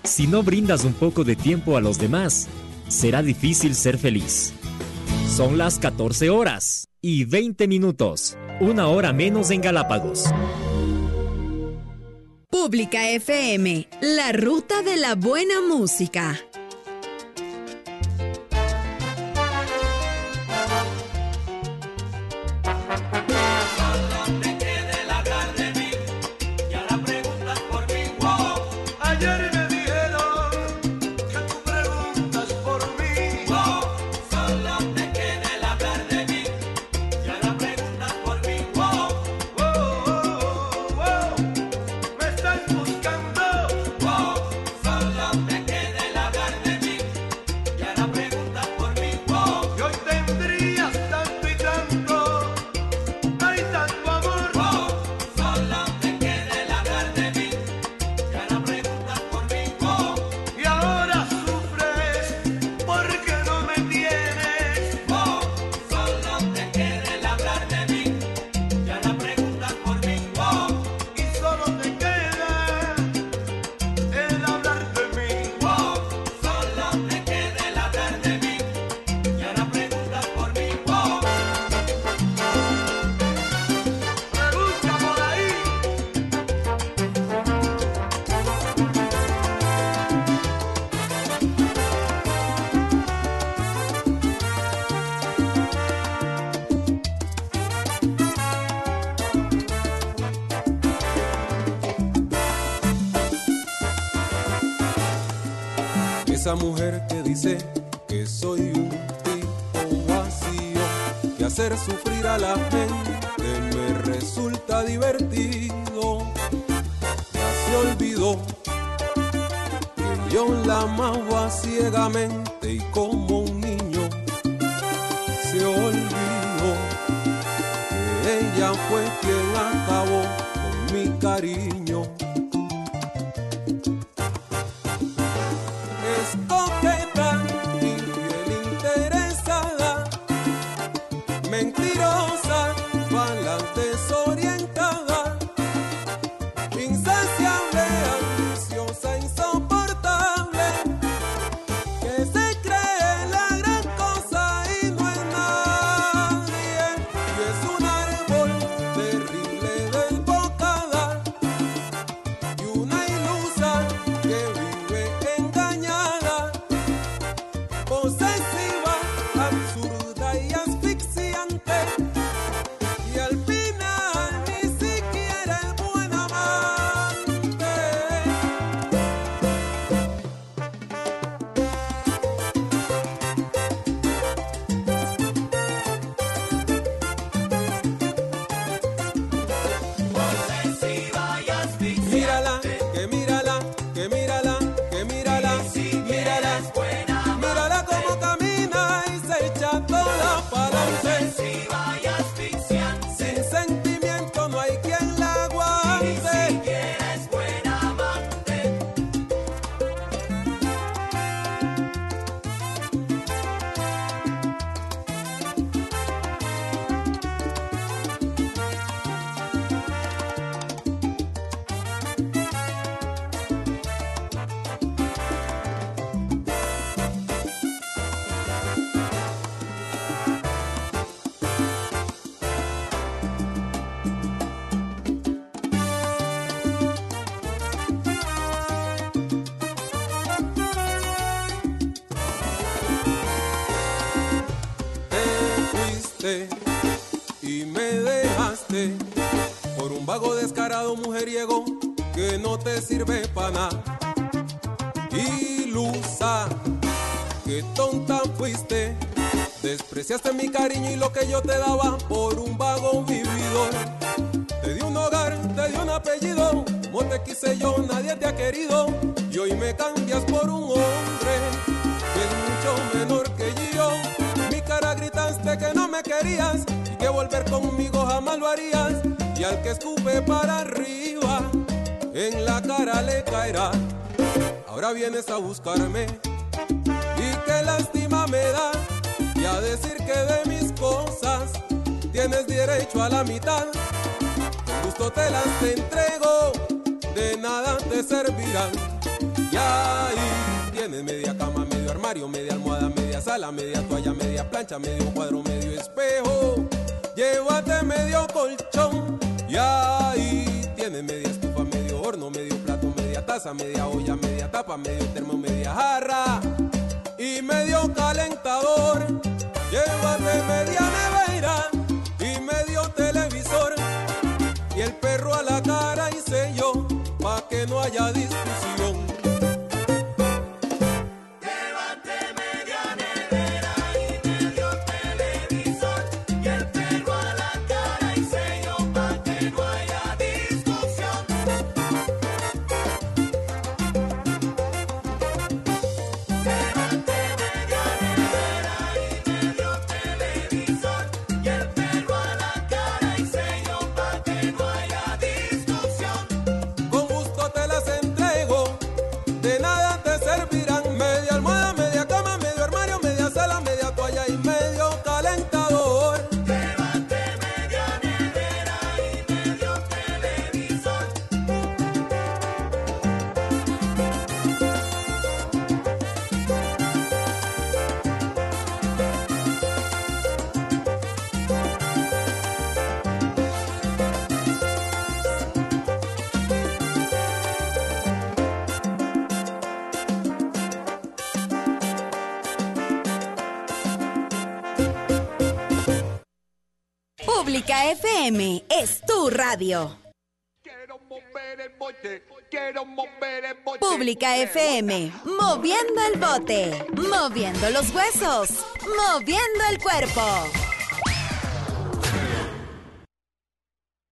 Si no brindas un poco de tiempo a los demás, será difícil ser feliz. Son las 14 horas y 20 minutos, una hora menos en Galápagos. Pública FM, la ruta de la buena música. Esa mujer que dice que soy un tipo vacío, que hacer sufrir a la gente me resulta divertido. Ya se olvidó que yo la amaba ciegamente y como un niño se olvidó que ella fue quien acabó con mi cariño. Y me dejaste por un vago descarado mujeriego que no te sirve para nada. Ilusa, qué tonta fuiste, despreciaste mi cariño y lo que yo te daba por un vago vividor. Te di un hogar, te di un apellido, como te quise yo nadie te ha querido, y hoy me cambias por un hombre que es mucho menor que yo. Mi cara gritaste que no me querías y que volver conmigo jamás lo harías, y al que escupe para arriba en la cara le caerá. Ahora vienes a buscarme y qué lástima me da, y a decir que de mis cosas tienes derecho a la mitad. Con gusto te las entrego, de nada te servirán. Y ahí tienes media cama, medio armario, media almohada, media sala, media toalla, media plancha, medio cuadro, medio espejo. Llévate medio colchón. Y ahí tienes media estufa, medio horno, medio plato, media taza, media olla, media tapa, medio termo, media jarra y medio calentador. Llévate media nevera y medio televisor y el perro a la cara y sello pa' que no haya discusión. Llévate media nevera y medio televisor y el perro a la cara y sello pa' que no haya discusión. Llévate media nevera y medio televisor y el perro a la cara y sello pa' que no haya discusión. Con gusto te las entrego, de nada te servirán. Media almohada, media cama, medio armario, media sala, media toalla y medio calentador. Llévate media nevera y medio televisor. Pública FM es tu radio. Quiero mover el bote, quiero mover el bote. Pública FM, moviendo el bote, moviendo los huesos, moviendo el cuerpo.